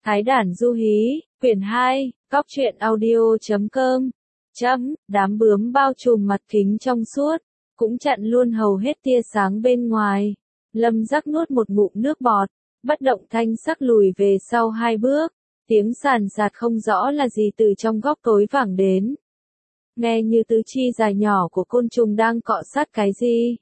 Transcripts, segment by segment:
Thái Đản Du Hí, quyển 2, Cóc truyện audio.com. Đám bướm bao trùm mặt kính trong suốt, cũng chặn luôn hầu hết tia sáng bên ngoài. Lâm Giác nuốt một ngụm nước bọt, bất động thanh sắc lùi về sau 2 bước, tiếng sàn sạt không rõ là gì từ trong góc tối vẳng đến. Nghe như tứ chi dài nhỏ của côn trùng đang cọ sát cái gì.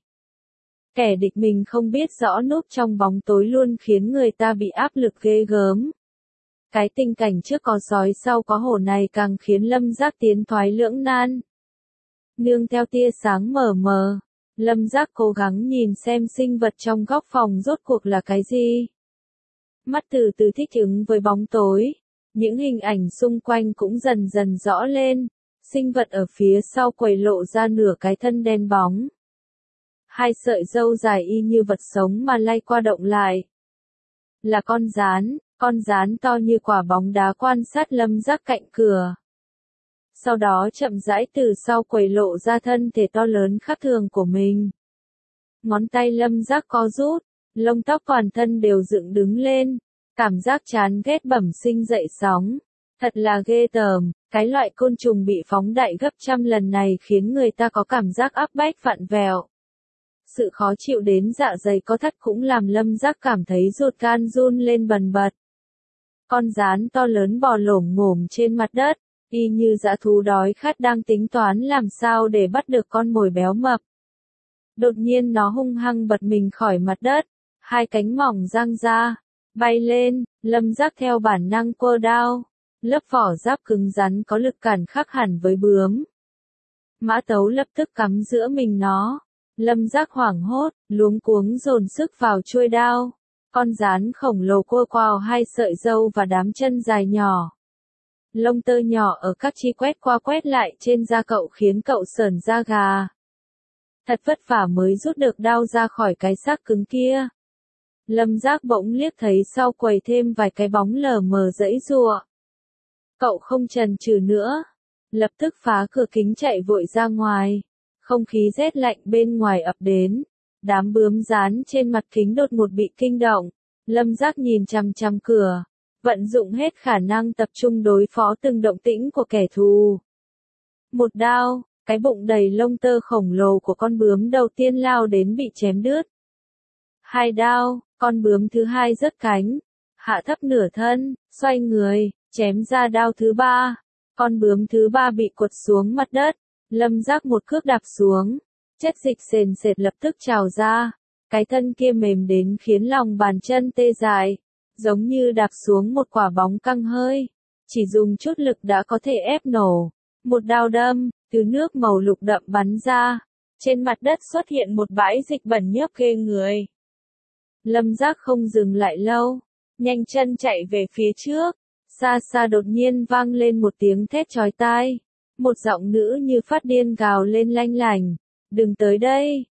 Kẻ địch mình không biết rõ núp trong bóng tối luôn khiến người ta bị áp lực ghê gớm. Cái tình cảnh trước có sói sau có hổ này càng khiến Lâm Giác tiến thoái lưỡng nan. Nương theo tia sáng mờ mờ, Lâm Giác cố gắng nhìn xem sinh vật trong góc phòng rốt cuộc là cái gì. Mắt từ từ thích ứng với bóng tối, những hình ảnh xung quanh cũng dần dần rõ lên, sinh vật ở phía sau quầy lộ ra nửa cái thân đen bóng. 2 sợi râu dài y như vật sống mà lay qua động lại. Là con gián to như quả bóng đá quan sát Lâm Giác cạnh cửa. Sau đó chậm rãi từ sau quầy lộ ra thân thể to lớn khác thường của mình. Ngón tay Lâm Giác co rút, lông tóc toàn thân đều dựng đứng lên, cảm giác chán ghét bẩm sinh dậy sóng. Thật là ghê tởm, cái loại côn trùng bị phóng đại gấp trăm lần này khiến người ta có cảm giác áp bách vặn vẹo. Sự khó chịu đến dạ dày có thắt cũng làm Lâm Giác cảm thấy ruột gan run lên bần bật. Con gián to lớn bò lổm ngổm trên mặt đất, y như dã thú đói khát đang tính toán làm sao để bắt được con mồi béo mập. Đột nhiên nó hung hăng bật mình khỏi mặt đất, 2 cánh mỏng dang ra, bay lên, Lâm Giác theo bản năng quơ đao, lớp vỏ giáp cứng rắn có lực cản khác hẳn với bướm. Mã tấu lập tức cắm giữa mình nó, Lâm Giác hoảng hốt, luống cuống dồn sức vào chuôi đao. Con gián khổng lồ cua quào 2 sợi râu và đám chân dài nhỏ. Lông tơ nhỏ ở các chi quét qua quét lại trên da cậu khiến cậu sởn da gà. Thật vất vả mới rút được đao ra khỏi cái xác cứng kia. Lâm Giác bỗng liếc thấy sau quầy thêm vài cái bóng lờ mờ giãy giụa. Cậu không chần chừ nữa, lập tức phá cửa kính chạy vội ra ngoài. Không khí rét lạnh bên ngoài ập đến. Đám bướm dán trên mặt kính đột ngột bị kinh động. Lâm Giác nhìn chằm chằm cửa, vận dụng hết khả năng tập trung đối phó từng động tĩnh của kẻ thù. Một đao, cái bụng đầy lông tơ khổng lồ của con bướm đầu tiên lao đến bị chém đứt. 2 đao, con bướm thứ 2 giật cánh, hạ thấp nửa thân, xoay người, chém ra đao thứ 3. Con bướm thứ 3 bị quật xuống mặt đất. Lâm Giác một cước đạp xuống. Chất dịch sền sệt lập tức trào ra, cái thân kia mềm đến khiến lòng bàn chân tê dại, giống như đạp xuống một quả bóng căng hơi, chỉ dùng chút lực đã có thể ép nổ. Một đao đâm, thứ nước màu lục đậm bắn ra, trên mặt đất xuất hiện một bãi dịch bẩn nhớp ghê người. Lâm Giác không dừng lại lâu, nhanh chân chạy về phía trước, xa xa đột nhiên vang lên một tiếng thét chói tai, một giọng nữ như phát điên gào lên lanh lảnh. Đừng tới đây,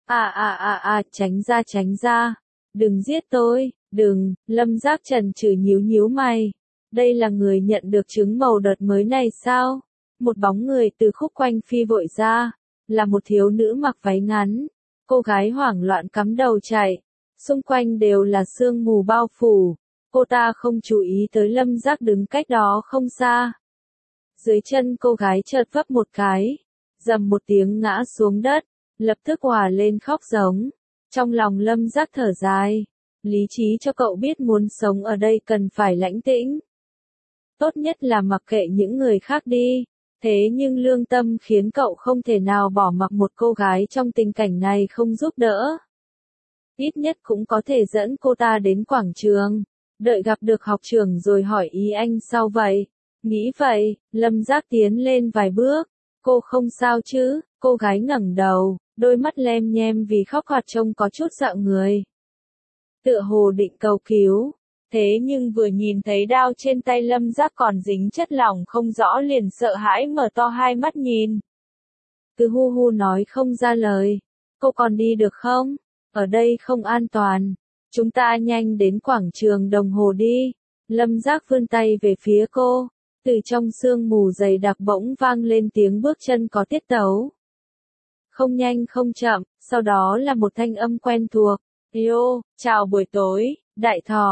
tránh ra, đừng giết tôi, đừng. Lâm Giác chần chừ nhíu mày. Đây là người nhận được trứng màu đợt mới này sao? Một bóng người từ khúc quanh phi vội ra, là một thiếu nữ mặc váy ngắn. Cô gái hoảng loạn cắm đầu chạy, xung quanh đều là sương mù bao phủ. Cô ta không chú ý tới Lâm Giác đứng cách đó không xa. Dưới chân cô gái chợt vấp một cái, dầm một tiếng ngã xuống đất. Lập tức òa lên khóc giống. Trong lòng Lâm Giác thở dài. Lý trí cho cậu biết muốn sống ở đây cần phải lãnh tĩnh. Tốt nhất là mặc kệ những người khác đi. Thế nhưng lương tâm khiến cậu không thể nào bỏ mặc một cô gái trong tình cảnh này không giúp đỡ. Ít nhất cũng có thể dẫn cô ta đến quảng trường. Đợi gặp được học trưởng rồi hỏi ý anh sau vậy. Nghĩ vậy, Lâm Giác tiến lên vài bước. Cô không sao chứ? Cô gái ngẩng đầu. Đôi mắt lem nhem vì khóc hoạt trông có chút dọa người. Tựa hồ định cầu cứu. Thế nhưng vừa nhìn thấy đao trên tay Lâm Giác còn dính chất lỏng không rõ liền sợ hãi mở to 2 mắt nhìn. Cứ hu hu nói không ra lời. Cô còn đi được không? Ở đây không an toàn. Chúng ta nhanh đến quảng trường đồng hồ đi. Lâm Giác vươn tay về phía cô. Từ trong sương mù dày đặc bỗng vang lên tiếng bước chân có tiết tấu. Không nhanh không chậm, sau đó là một thanh âm quen thuộc. Yo, chào buổi tối, đại thỏ.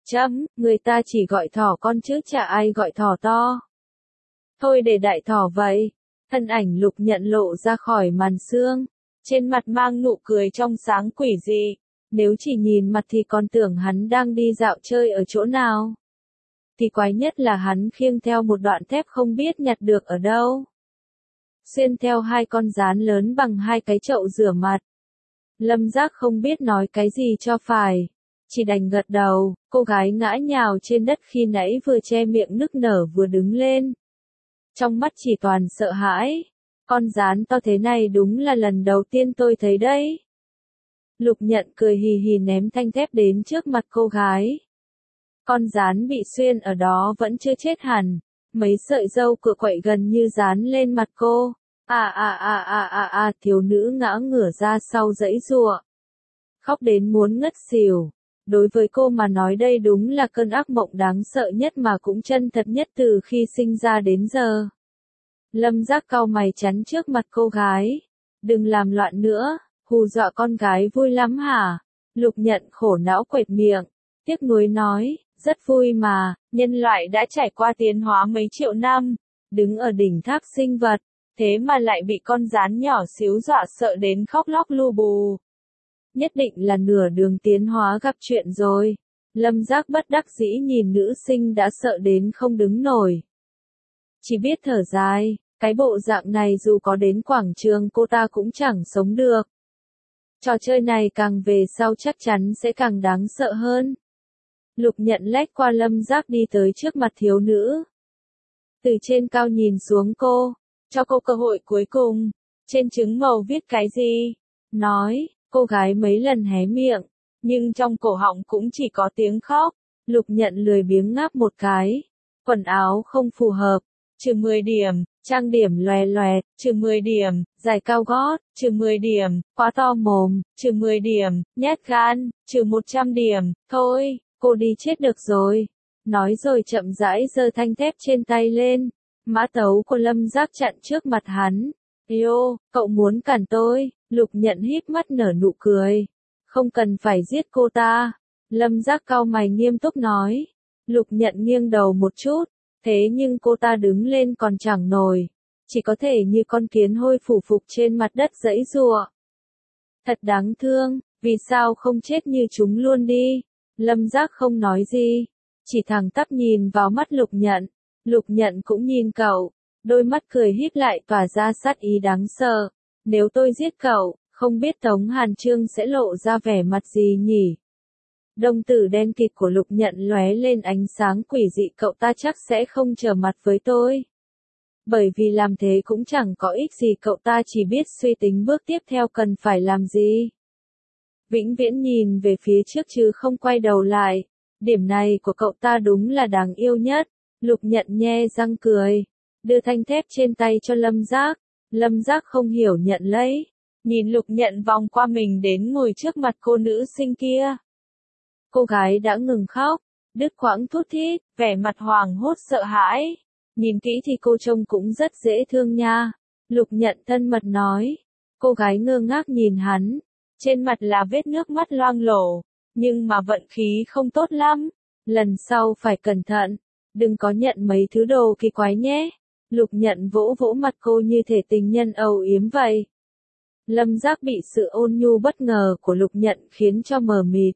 Người ta chỉ gọi thỏ con chứ chả ai gọi thỏ to. Thôi để đại thỏ vậy. Thân ảnh Lục Nhận lộ ra khỏi màn sương. Trên mặt mang nụ cười trong sáng quỷ dị. Nếu chỉ nhìn mặt thì còn tưởng hắn đang đi dạo chơi ở chỗ nào. Thì quái nhất là hắn khiêng theo một đoạn thép không biết nhặt được ở đâu. Xuyên theo hai con gián lớn bằng hai cái chậu rửa mặt. Lâm Giác không biết nói cái gì cho phải. Chỉ đành gật đầu, cô gái ngã nhào trên đất khi nãy vừa che miệng nức nở vừa đứng lên. Trong mắt chỉ toàn sợ hãi. Con gián to thế này đúng là lần đầu tiên tôi thấy đấy. Lục Nhận cười hì hì ném thanh thép đến trước mặt cô gái. Con gián bị xuyên ở đó vẫn chưa chết hẳn. Mấy sợi râu cựa quậy gần như dán lên mặt cô. Thiếu nữ ngã ngửa ra sau giãy giụa. Khóc đến muốn ngất xỉu. Đối với cô mà nói đây đúng là cơn ác mộng đáng sợ nhất mà cũng chân thật nhất từ khi sinh ra đến giờ. Lâm Giác cau mày chắn trước mặt cô gái. Đừng làm loạn nữa, hù dọa con gái vui lắm hả? Lục Nhận khổ não quệt miệng, tiếc nuối nói, rất vui mà, nhân loại đã trải qua tiến hóa mấy triệu năm, đứng ở đỉnh tháp sinh vật, thế mà lại bị con gián nhỏ xíu dọa sợ đến khóc lóc lu bù. Nhất định là nửa đường tiến hóa gặp chuyện rồi. Lâm Giác bất đắc dĩ nhìn nữ sinh đã sợ đến không đứng nổi. Chỉ biết thở dài, cái bộ dạng này dù có đến quảng trường cô ta cũng chẳng sống được. Trò chơi này càng về sau chắc chắn sẽ càng đáng sợ hơn. Lục Nhận lách qua Lâm Giác đi tới trước mặt thiếu nữ. Từ trên cao nhìn xuống cô, cho cô cơ hội cuối cùng. Trên trứng màu viết cái gì? Nói, cô gái mấy lần hé miệng, nhưng trong cổ họng cũng chỉ có tiếng khóc. Lục Nhận lười biếng ngáp một cái. Quần áo không phù hợp, trừ 10 điểm, trang điểm loè loẹt, trừ 10 điểm, giày cao gót, trừ 10 điểm, quá to mồm, trừ 10 điểm, nhát gan, trừ 100 điểm, thôi, cô đi chết được rồi. Nói rồi chậm rãi giơ thanh thép trên tay lên. Mã tấu của Lâm Giác chặn trước mặt hắn. Yêu, cậu muốn cản tôi? Lục Nhận híp mắt nở nụ cười. Không cần phải giết cô ta. Lâm Giác cau mày nghiêm túc nói. Lục Nhận nghiêng đầu một chút. Thế nhưng cô ta đứng lên còn chẳng nổi. Chỉ có thể như con kiến hôi phủ phục trên mặt đất giãy giụa. Thật đáng thương, vì sao không chết như chúng luôn đi? Lâm Giác không nói gì. Chỉ thẳng tắp nhìn vào mắt Lục Nhận. Lục Nhận cũng nhìn cậu. Đôi mắt cười híp lại tỏa ra sát ý đáng sợ. Nếu tôi giết cậu, không biết Tống Hàn Trương sẽ lộ ra vẻ mặt gì nhỉ? Đồng tử đen kịt của Lục Nhận lóe lên ánh sáng quỷ dị, cậu ta chắc sẽ không trở mặt với tôi. Bởi vì làm thế cũng chẳng có ích gì, cậu ta chỉ biết suy tính bước tiếp theo cần phải làm gì. Vĩnh viễn nhìn về phía trước chứ không quay đầu lại. Điểm này của cậu ta đúng là đáng yêu nhất. Lục Nhận nhe răng cười. Đưa thanh thép trên tay cho Lâm Giác. Lâm Giác không hiểu nhận lấy. Nhìn Lục Nhận vòng qua mình đến ngồi trước mặt cô nữ sinh kia. Cô gái đã ngừng khóc. Đứt quãng thút thít, vẻ mặt hoảng hốt sợ hãi. Nhìn kỹ thì cô trông cũng rất dễ thương nha. Lục Nhận thân mật nói. Cô gái ngơ ngác nhìn hắn. Trên mặt là vết nước mắt loang lổ. Nhưng mà vận khí không tốt lắm. Lần sau phải cẩn thận. Đừng có nhận mấy thứ đồ kỳ quái nhé. Lục Nhận vỗ vỗ mặt cô như thể tình nhân âu yếm vậy. Lâm Giác bị sự ôn nhu bất ngờ của Lục Nhận khiến cho mờ mịt.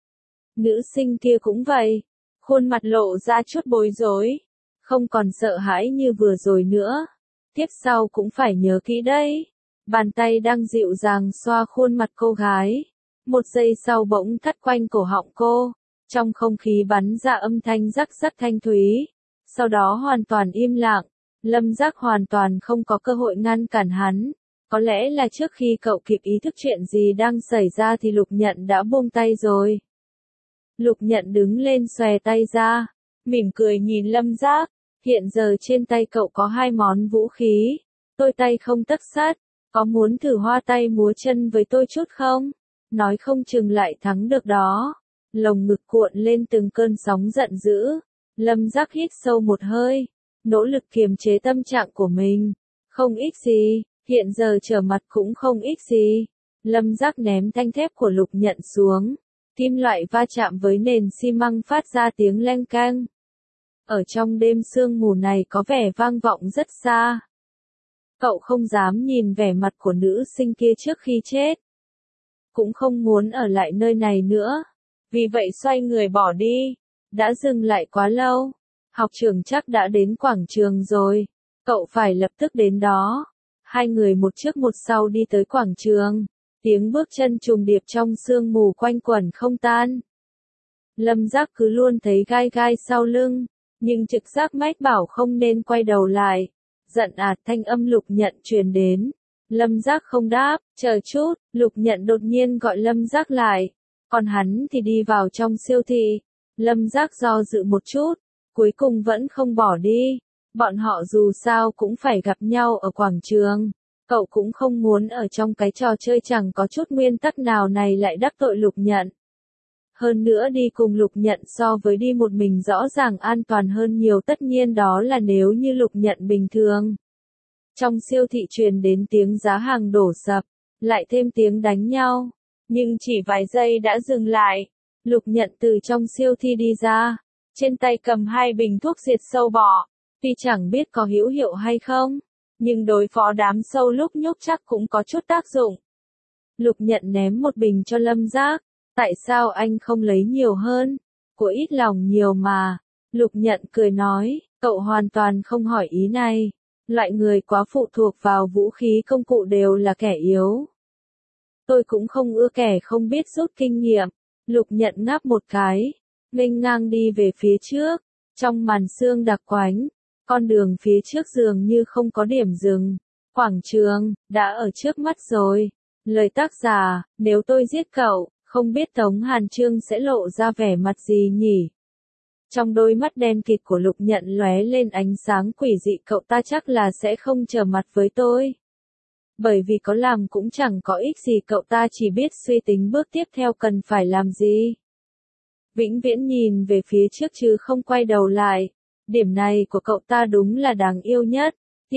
Nữ sinh kia cũng vậy. Khuôn mặt lộ ra chút bối rối. Không còn sợ hãi như vừa rồi nữa. Tiếp sau cũng phải nhớ kỹ đấy. Bàn tay đang dịu dàng xoa khuôn mặt cô gái. Một giây sau bỗng thắt quanh cổ họng cô. Trong không khí bắn ra âm thanh rắc rắc thanh thúy. Sau đó hoàn toàn im lặng. Lâm Giác hoàn toàn không có cơ hội ngăn cản hắn. Có lẽ là trước khi cậu kịp ý thức chuyện gì đang xảy ra thì Lục Nhận đã buông tay rồi. Lục Nhận đứng lên xòe tay ra. Mỉm cười nhìn Lâm Giác. Hiện giờ trên tay cậu có 2 món vũ khí. Tôi tay không tấc sắt. Có muốn thử hoa tay múa chân với tôi chút không? Nói không chừng lại thắng được đó. Lồng ngực cuộn lên từng cơn sóng giận dữ. Lâm Giác hít sâu một hơi. Nỗ lực kiềm chế tâm trạng của mình. Không ích gì. Hiện giờ trở mặt cũng không ích gì. Lâm Giác ném thanh thép của Lục Nhận xuống. Kim loại va chạm với nền xi măng phát ra tiếng leng keng. Ở trong đêm sương mù này có vẻ vang vọng rất xa. Cậu không dám nhìn vẻ mặt của nữ sinh kia trước khi chết. Cũng không muốn ở lại nơi này nữa. Vì vậy xoay người bỏ đi. Đã dừng lại quá lâu. Học trưởng chắc đã đến quảng trường rồi. Cậu phải lập tức đến đó. Hai người một trước một sau đi tới quảng trường. Tiếng bước chân trùng điệp trong sương mù quanh quẩn không tan. Lâm Giác cứ luôn thấy gai gai sau lưng. Nhưng trực giác mách bảo không nên quay đầu lại. Giận thanh âm Lục Nhận truyền đến. Lâm Giác không đáp, chờ chút, Lục Nhận đột nhiên gọi Lâm Giác lại. Còn hắn thì đi vào trong siêu thị. Lâm Giác do dự một chút, cuối cùng vẫn không bỏ đi. Bọn họ dù sao cũng phải gặp nhau ở quảng trường. Cậu cũng không muốn ở trong cái trò chơi chẳng có chút nguyên tắc nào này lại đắc tội Lục Nhận. Hơn nữa đi cùng Lục Nhận so với đi một mình rõ ràng an toàn hơn nhiều, tất nhiên đó là nếu như Lục Nhận bình thường. Trong siêu thị truyền đến tiếng giá hàng đổ sập, lại thêm tiếng đánh nhau. Nhưng chỉ vài giây đã dừng lại. Lục Nhận từ trong siêu thị đi ra, trên tay cầm 2 bình thuốc diệt sâu bọ. Tuy chẳng biết có hữu hiệu hay không, nhưng đối phó đám sâu lúc nhúc chắc cũng có chút tác dụng. Lục Nhận ném một bình cho Lâm Giác. Tại sao anh không lấy nhiều hơn? Của ít lòng nhiều mà. Lục Nhận cười nói, cậu hoàn toàn không hỏi ý này. Loại người quá phụ thuộc vào vũ khí công cụ đều là kẻ yếu. Tôi cũng không ưa kẻ không biết rút kinh nghiệm. Lục Nhận ngáp một cái, nghênh ngang đi về phía trước. Trong màn sương đặc quánh, con đường phía trước dường như không có điểm dừng. Quảng trường, đã ở trước mắt rồi. Lời tác giả, nếu tôi giết cậu, không biết Tống Hàn Trương sẽ lộ ra vẻ mặt gì nhỉ? Trong đôi mắt đen kịt của Lục Nhận lóe lên ánh sáng quỷ dị, cậu ta chắc là sẽ không trở mặt với tôi. Bởi vì có làm cũng chẳng có ích gì, cậu ta chỉ biết suy tính bước tiếp theo cần phải làm gì. Vĩnh viễn nhìn về phía trước chứ không quay đầu lại. Điểm này của cậu ta đúng là đáng yêu nhất.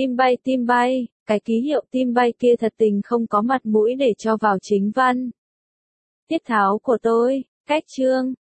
Tim bay, cái ký hiệu tim bay kia thật tình không có mặt mũi để cho vào chính văn. Tiết tháo của tôi, cách chương.